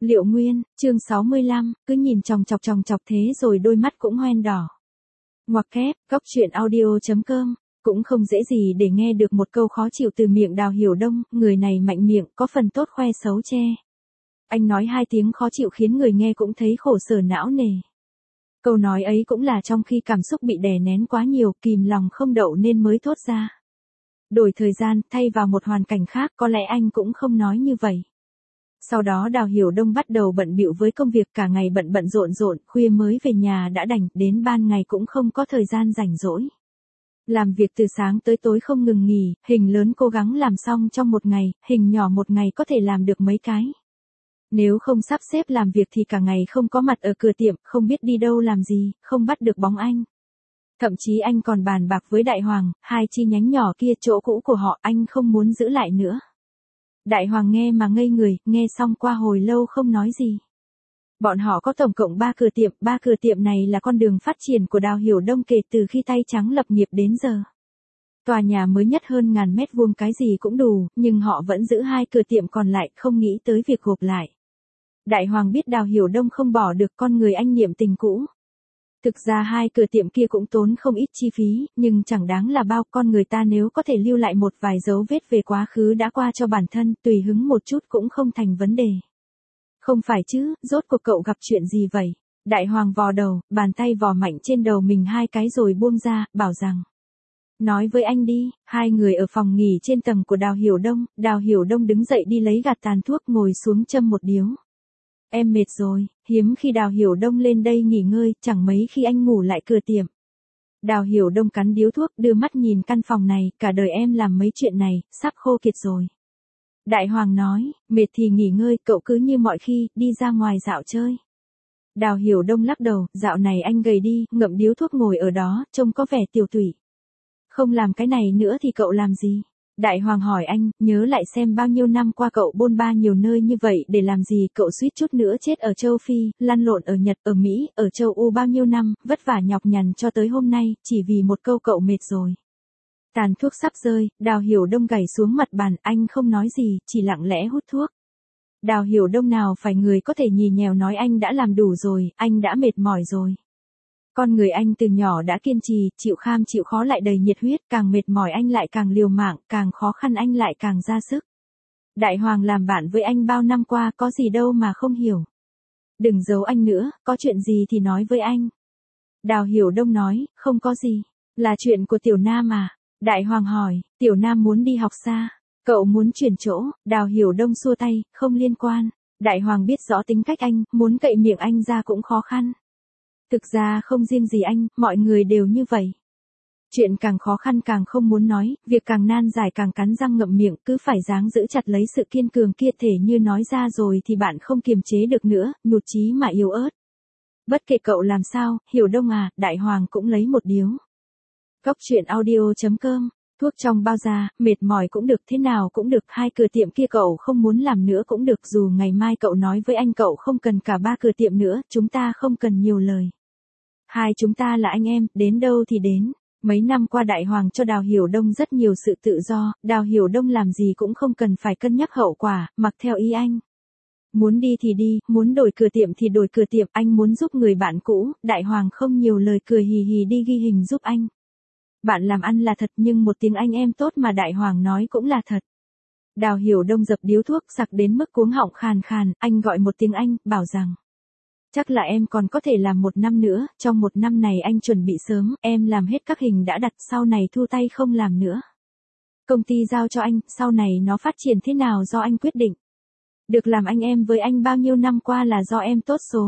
Liệu Nguyên, chương 65, cứ nhìn chòng chọc thế rồi đôi mắt cũng hoen đỏ. Ngoặc kép, góc truyện audio.com, cũng không dễ gì để nghe được một câu khó chịu từ miệng Đào Hiểu Đông, người này mạnh miệng, có phần tốt khoe xấu che. Anh nói hai tiếng khó chịu khiến người nghe cũng thấy khổ sở não nề. Câu nói ấy cũng là trong khi cảm xúc bị đè nén quá nhiều, kìm lòng không đậu nên mới thốt ra. Đổi thời gian, thay vào một hoàn cảnh khác, có lẽ anh cũng không nói như vậy. Sau đó Đào Hiểu Đông bắt đầu bận bịu với công việc, cả ngày bận rộn, khuya mới về nhà đã đành, đến ban ngày cũng không có thời gian rảnh rỗi. Làm việc từ sáng tới tối không ngừng nghỉ, hình lớn cố gắng làm xong trong một ngày, hình nhỏ một ngày có thể làm được mấy cái. Nếu không sắp xếp làm việc thì cả ngày không có mặt ở cửa tiệm, không biết đi đâu làm gì, không bắt được bóng anh. Thậm chí anh còn bàn bạc với Đại Hoàng, hai chi nhánh nhỏ kia chỗ cũ của họ anh không muốn giữ lại nữa. Đại Hoàng nghe mà ngây người, nghe xong qua hồi lâu không nói gì. Bọn họ có tổng cộng 3 cửa tiệm này là con đường phát triển của Đào Hiểu Đông kể từ khi tay trắng lập nghiệp đến giờ. Tòa nhà mới nhất hơn 1000 mét vuông cái gì cũng đủ, nhưng họ vẫn giữ 2 cửa tiệm còn lại, không nghĩ tới việc gộp lại. Đại Hoàng biết Đào Hiểu Đông không bỏ được con người anh niệm tình cũ. Thực ra 2 cửa tiệm kia cũng tốn không ít chi phí, nhưng chẳng đáng là bao, con người ta nếu có thể lưu lại một vài dấu vết về quá khứ đã qua cho bản thân, tùy hứng một chút cũng không thành vấn đề. Không phải chứ, rốt cuộc cậu gặp chuyện gì vậy? Đại Hoàng vò đầu, bàn tay vò mạnh trên đầu mình 2 cái rồi buông ra, bảo rằng. Nói với anh đi. Hai người ở phòng nghỉ trên tầng của Đào Hiểu Đông đứng dậy đi lấy gạt tàn thuốc ngồi xuống châm một điếu. Em mệt rồi, hiếm khi Đào Hiểu Đông lên đây nghỉ ngơi, chẳng mấy khi anh ngủ lại cửa tiệm. Đào Hiểu Đông cắn điếu thuốc, đưa mắt nhìn căn phòng này, cả đời em làm mấy chuyện này, sắp khô kiệt rồi. Đại Hoàng nói, mệt thì nghỉ ngơi, cậu cứ như mọi khi, đi ra ngoài dạo chơi. Đào Hiểu Đông lắc đầu, dạo này anh gầy đi, ngậm điếu thuốc ngồi ở đó, trông có vẻ tiều tụy. Không làm cái này nữa thì cậu làm gì? Đại Hoàng hỏi anh, nhớ lại xem bao nhiêu năm qua cậu bôn ba nhiều nơi như vậy để làm gì, cậu suýt chút nữa chết ở châu Phi, lăn lộn ở Nhật, ở Mỹ, ở châu Âu bao nhiêu năm, vất vả nhọc nhằn cho tới hôm nay, chỉ vì một câu cậu mệt rồi. Tàn thuốc sắp rơi, Đào Hiểu Đông gảy xuống mặt bàn, anh không nói gì, chỉ lặng lẽ hút thuốc. Đào Hiểu Đông nào phải người có thể nhì nhèo nói anh đã làm đủ rồi, anh đã mệt mỏi rồi. Con người anh từ nhỏ đã kiên trì, chịu kham chịu khó lại đầy nhiệt huyết, càng mệt mỏi anh lại càng liều mạng, càng khó khăn anh lại càng ra sức. Đại Hoàng làm bạn với anh bao năm qua, có gì đâu mà không hiểu. Đừng giấu anh nữa, có chuyện gì thì nói với anh. Đào Hiểu Đông nói, không có gì, là chuyện của Tiểu Nam à? Đại Hoàng hỏi, Tiểu Nam muốn đi học xa, cậu muốn chuyển chỗ, Đào Hiểu Đông xua tay, không liên quan. Đại Hoàng biết rõ tính cách anh, muốn cậy miệng anh ra cũng khó khăn. Thực ra không riêng gì anh, mọi người đều như vậy. Chuyện càng khó khăn càng không muốn nói, việc càng nan giải càng cắn răng ngậm miệng, cứ phải dáng giữ chặt lấy sự kiên cường kia, thể như nói ra rồi thì bạn không kiềm chế được nữa, nhụt chí mà yếu ớt. Bất kể cậu làm sao, Hiểu Đông à, Đại Hoàng cũng lấy một điếu. Góc truyện audio.com, thuốc trong bao da, mệt mỏi cũng được, thế nào cũng được, 2 cửa tiệm kia cậu không muốn làm nữa cũng được, dù ngày mai cậu nói với anh cậu không cần cả 3 cửa tiệm nữa, chúng ta không cần nhiều lời. Hai chúng ta là anh em, đến đâu thì đến. Mấy năm qua Đại Hoàng cho Đào Hiểu Đông rất nhiều sự tự do, Đào Hiểu Đông làm gì cũng không cần phải cân nhắc hậu quả, mặc theo ý anh. Muốn đi thì đi, muốn đổi cửa tiệm thì đổi cửa tiệm, anh muốn giúp người bạn cũ, Đại Hoàng không nhiều lời, cười hì hì đi ghi hình giúp anh. Bạn làm ăn là thật, nhưng một tiếng anh em tốt mà Đại Hoàng nói cũng là thật. Đào Hiểu Đông dập điếu thuốc sặc đến mức cuống họng khàn khàn, anh gọi một tiếng anh, bảo rằng. Chắc là em còn có thể làm 1 năm nữa, trong 1 năm này anh chuẩn bị sớm, em làm hết các hình đã đặt, sau này thu tay không làm nữa. Công ty giao cho anh, sau này nó phát triển thế nào do anh quyết định. Được làm anh em với anh bao nhiêu năm qua là do em tốt số.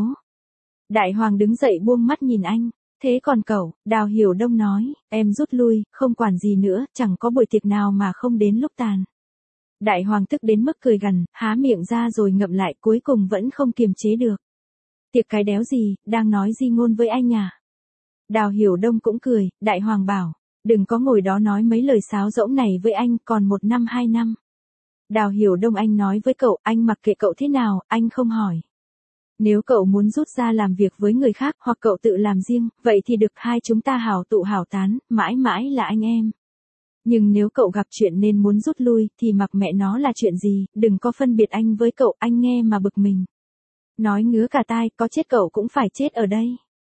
Đại Hoàng đứng dậy buông mắt nhìn anh, thế còn cậu, Đào Hiểu Đông nói, em rút lui, không quản gì nữa, chẳng có buổi tiệc nào mà không đến lúc tàn. Đại Hoàng tức đến mức cười gằn, há miệng ra rồi ngậm lại, cuối cùng vẫn không kiềm chế được. Tiệc cái đéo gì, đang nói di ngôn với anh à? Đào Hiểu Đông cũng cười, Đại Hoàng bảo, đừng có ngồi đó nói mấy lời sáo rỗng này với anh, còn 1 năm 2 năm. Đào Hiểu Đông anh nói với cậu, anh mặc kệ cậu thế nào, anh không hỏi. Nếu cậu muốn rút ra làm việc với người khác, hoặc cậu tự làm riêng, vậy thì được, hai chúng ta hảo tụ hảo tán, mãi mãi là anh em. Nhưng nếu cậu gặp chuyện nên muốn rút lui, thì mặc mẹ nó là chuyện gì, đừng có phân biệt anh với cậu, anh nghe mà bực mình. Nói ngứa cả tai, có chết cậu cũng phải chết ở đây.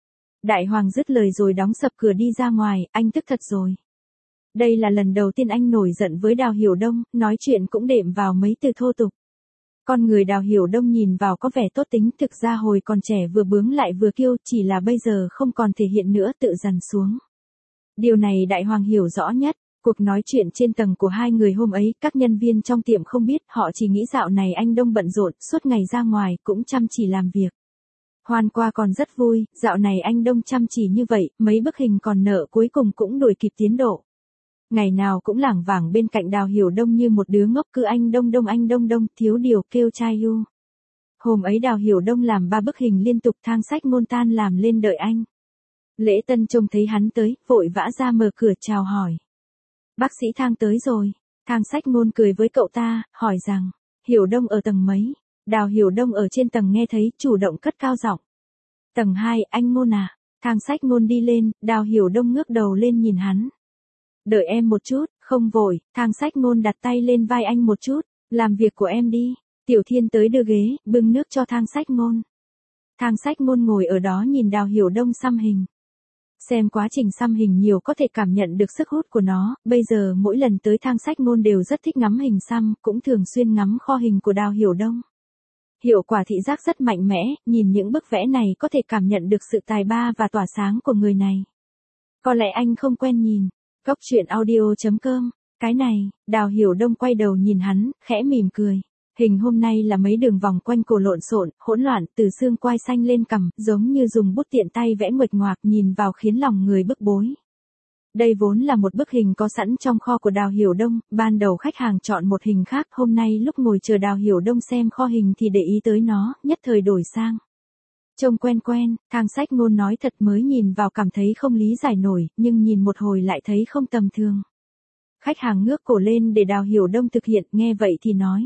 Đại hoàng dứt lời rồi đóng sập cửa đi ra ngoài, anh tức thật rồi. Đây là lần đầu tiên anh nổi giận với Đào Hiểu Đông, nói chuyện cũng đệm vào mấy từ thô tục. Con người Đào Hiểu Đông nhìn vào có vẻ tốt tính, thực ra hồi còn trẻ vừa bướng lại vừa kiêu, chỉ là bây giờ không còn thể hiện nữa, tự dằn xuống. Điều này Đại Hoàng hiểu rõ nhất. Cuộc nói chuyện trên tầng của hai người hôm ấy, các nhân viên trong tiệm không biết, họ chỉ nghĩ dạo này anh Đông bận rộn, suốt ngày ra ngoài, cũng chăm chỉ làm việc. Hoan qua còn rất vui, dạo này anh Đông chăm chỉ như vậy, mấy bức hình còn nợ cuối cùng cũng đuổi kịp tiến độ. Ngày nào cũng lảng vảng bên cạnh Đào Hiểu Đông như một đứa ngốc, cứ anh Đông, thiếu điều kêu trai hu. Hôm ấy Đào Hiểu Đông làm 3 bức hình liên tục, Thang Sách Ngôn tan làm lên đợi anh. Lễ Tân trông thấy hắn tới, vội vã ra mở cửa chào hỏi. Bác sĩ Thang tới rồi. Thang Sách Ngôn cười với cậu ta, hỏi rằng, Hiểu Đông ở tầng mấy? Đào Hiểu Đông ở trên tầng nghe thấy, chủ động cất cao giọng. Tầng 2, anh Ngôn à? Thang Sách Ngôn đi lên, Đào Hiểu Đông ngước đầu lên nhìn hắn. Đợi em một chút, không vội, Thang Sách Ngôn đặt tay lên vai anh một chút, làm việc của em đi. Tiểu Thiên tới đưa ghế, bưng nước cho Thang Sách Ngôn. Thang Sách Ngôn ngồi ở đó nhìn Đào Hiểu Đông xăm hình. Xem quá trình xăm hình nhiều có thể cảm nhận được sức hút của nó, bây giờ mỗi lần tới Thang Sách Ngôn đều rất thích ngắm hình xăm, cũng thường xuyên ngắm kho hình của Đào Hiểu Đông. Hiệu quả thị giác rất mạnh mẽ, nhìn những bức vẽ này có thể cảm nhận được sự tài ba và tỏa sáng của người này. Có lẽ anh không quen nhìn. Góc truyện audio.com. Cái này, Đào Hiểu Đông quay đầu nhìn hắn, khẽ mỉm cười. Hình hôm nay là mấy đường vòng quanh cổ lộn xộn, hỗn loạn, từ xương quai xanh lên cằm, giống như dùng bút tiện tay vẽ nguệch ngoạc, nhìn vào khiến lòng người bức bối. Đây vốn là một bức hình có sẵn trong kho của Đào Hiểu Đông, ban đầu khách hàng chọn một hình khác, hôm nay lúc ngồi chờ Đào Hiểu Đông xem kho hình thì để ý tới nó, nhất thời đổi sang. Trông quen quen, Thang Sách Ngôn nói thật, mới nhìn vào cảm thấy không lý giải nổi, nhưng nhìn một hồi lại thấy không tầm thường. Khách hàng ngước cổ lên để Đào Hiểu Đông thực hiện, nghe vậy thì nói.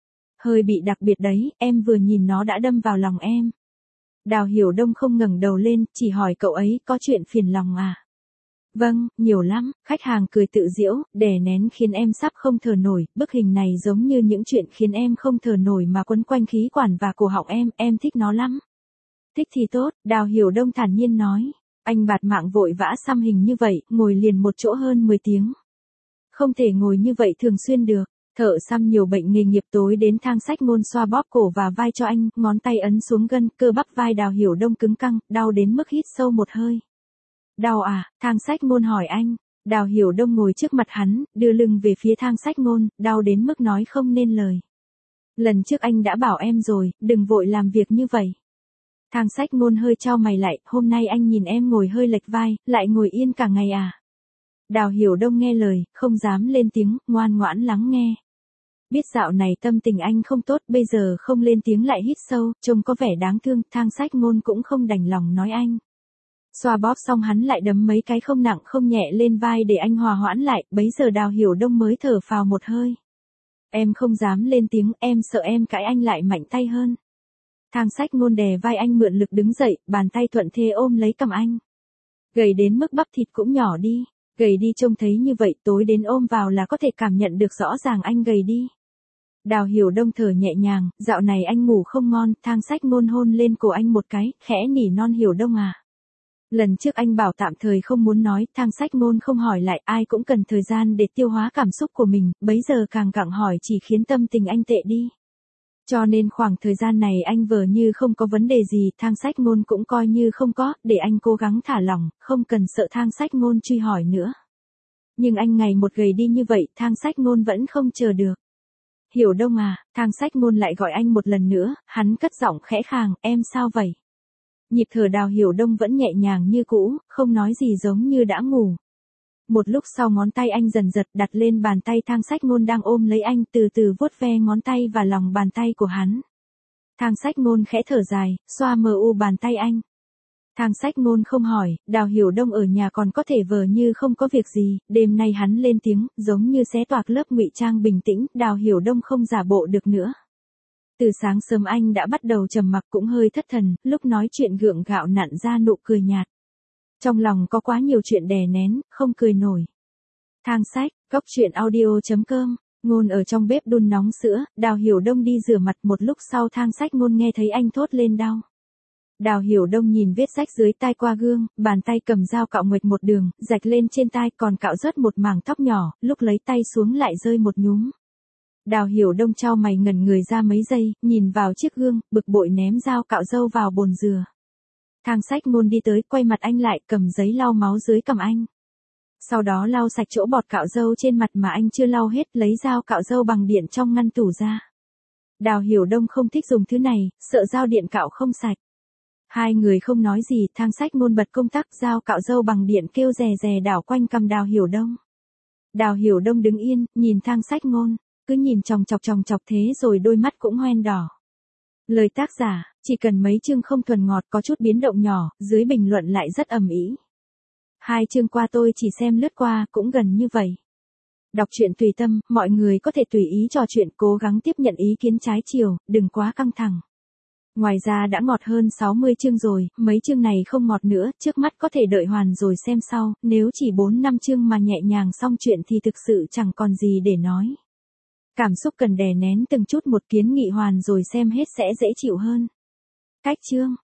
Hơi bị đặc biệt đấy, em vừa nhìn nó đã đâm vào lòng em. Đào Hiểu Đông không ngẩng đầu lên, chỉ hỏi cậu ấy, có chuyện phiền lòng à? Vâng, nhiều lắm, khách hàng cười tự giễu, đè nén khiến em sắp không thở nổi, bức hình này giống như những chuyện khiến em không thở nổi mà quấn quanh khí quản và cổ họng em thích nó lắm. Thích thì tốt, Đào Hiểu Đông thản nhiên nói. Anh bạt mạng vội vã xăm hình như vậy, ngồi liền một chỗ hơn 10 tiếng. Không thể ngồi như vậy thường xuyên được. Thợ xăm nhiều bệnh nghề nghiệp, tối đến Thang Sách Ngôn xoa bóp cổ và vai cho anh, ngón tay ấn xuống gân, cơ bắp vai Đào Hiểu Đông cứng căng, đau đến mức hít sâu một hơi. Đau à? Thang Sách Ngôn hỏi anh. Đào Hiểu Đông ngồi trước mặt hắn, đưa lưng về phía Thang Sách Ngôn, đau đến mức nói không nên lời. Lần trước anh đã bảo em rồi, đừng vội làm việc như vậy. Thang Sách Ngôn hơi chau mày lại, hôm nay anh nhìn em ngồi hơi lệch vai, lại ngồi yên cả ngày à? Đào Hiểu Đông nghe lời, không dám lên tiếng, ngoan ngoãn lắng nghe. Biết dạo này tâm tình anh không tốt, bây giờ không lên tiếng lại hít sâu, trông có vẻ đáng thương, Thang Sách Ngôn cũng không đành lòng nói anh. Xoa bóp xong hắn lại đấm mấy cái không nặng không nhẹ lên vai để anh hòa hoãn lại, bấy giờ Đào Hiểu Đông mới thở phào một hơi. Em không dám lên tiếng, em sợ em cãi anh lại mạnh tay hơn. Thang Sách Ngôn đè vai anh mượn lực đứng dậy, bàn tay thuận thế ôm lấy cằm anh. Gầy đến mức bắp thịt cũng nhỏ đi, gầy đi trông thấy như vậy, tối đến ôm vào là có thể cảm nhận được rõ ràng anh gầy đi. Đào Hiểu Đông thở nhẹ nhàng, dạo này anh ngủ không ngon, Thang Sách Ngôn hôn lên cổ anh một cái, khẽ nỉ non Hiểu Đông à. Lần trước anh bảo tạm thời không muốn nói, Thang Sách Ngôn không hỏi lại, ai cũng cần thời gian để tiêu hóa cảm xúc của mình, bấy giờ càng gặng hỏi chỉ khiến tâm tình anh tệ đi. Cho nên khoảng thời gian này anh vờ như không có vấn đề gì, Thang Sách Ngôn cũng coi như không có, để anh cố gắng thả lỏng, không cần sợ Thang Sách Ngôn truy hỏi nữa. Nhưng anh ngày một gầy đi như vậy, Thang Sách Ngôn vẫn không chờ được. Hiểu Đông à, Thang Sách Ngôn lại gọi anh một lần nữa, hắn cất giọng khẽ khàng, em sao vậy? Nhịp thở Đào Hiểu Đông vẫn nhẹ nhàng như cũ, không nói gì, giống như đã ngủ. Một lúc sau ngón tay anh dần giật đặt lên bàn tay Thang Sách Ngôn đang ôm lấy anh, từ từ vuốt ve ngón tay và lòng bàn tay của hắn. Thang Sách Ngôn khẽ thở dài, xoa mờ u bàn tay anh. Thang Sách Ngôn không hỏi, Đào Hiểu Đông ở nhà còn có thể vờ như không có việc gì, đêm nay hắn lên tiếng, giống như xé toạc lớp ngụy trang bình tĩnh, Đào Hiểu Đông không giả bộ được nữa. Từ sáng sớm anh đã bắt đầu trầm mặc, cũng hơi thất thần, lúc nói chuyện gượng gạo nặn ra nụ cười nhạt. Trong lòng có quá nhiều chuyện đè nén, không cười nổi. Thang Sách, góc truyện audio.com Ngôn ở trong bếp đun nóng sữa, Đào Hiểu Đông đi rửa mặt, một lúc sau Thang Sách Ngôn nghe thấy anh thốt lên đau. Đào Hiểu Đông nhìn vết rách dưới tai qua gương, bàn tay cầm dao cạo nguệch một đường, rạch lên trên tai, còn cạo rớt một mảng tóc nhỏ, lúc lấy tay xuống lại rơi một nhúm. Đào Hiểu Đông chau mày ngẩn người ra mấy giây, nhìn vào chiếc gương, bực bội ném dao cạo râu vào bồn dừa. Thang Sách Ngôn đi tới, quay mặt anh lại, cầm giấy lau máu dưới cằm anh. Sau đó lau sạch chỗ bọt cạo râu trên mặt mà anh chưa lau hết, lấy dao cạo râu bằng điện trong ngăn tủ ra. Đào Hiểu Đông không thích dùng thứ này, sợ dao điện cạo không sạch. Hai người không nói gì, Thang Sách Ngôn bật công tắc, dao cạo râu bằng điện kêu rè rè đảo quanh cằm Đào Hiểu Đông. Đào Hiểu Đông đứng yên, nhìn Thang Sách Ngôn, cứ nhìn chòng chọc thế rồi đôi mắt cũng hoen đỏ. Lời tác giả, chỉ cần mấy chương không thuần ngọt có chút biến động nhỏ, dưới bình luận lại rất ầm ĩ. 2 chương qua tôi chỉ xem lướt qua, cũng gần như vậy. Đọc truyện tùy tâm, mọi người có thể tùy ý trò chuyện, cố gắng tiếp nhận ý kiến trái chiều, đừng quá căng thẳng. Ngoài ra đã ngọt hơn 60 chương rồi, mấy chương này không ngọt nữa, trước mắt có thể đợi hoàn rồi xem sau, nếu chỉ 4-5 chương mà nhẹ nhàng xong chuyện thì thực sự chẳng còn gì để nói. Cảm xúc cần đè nén từng chút một, kiến nghị hoàn rồi xem hết sẽ dễ chịu hơn. Cách chương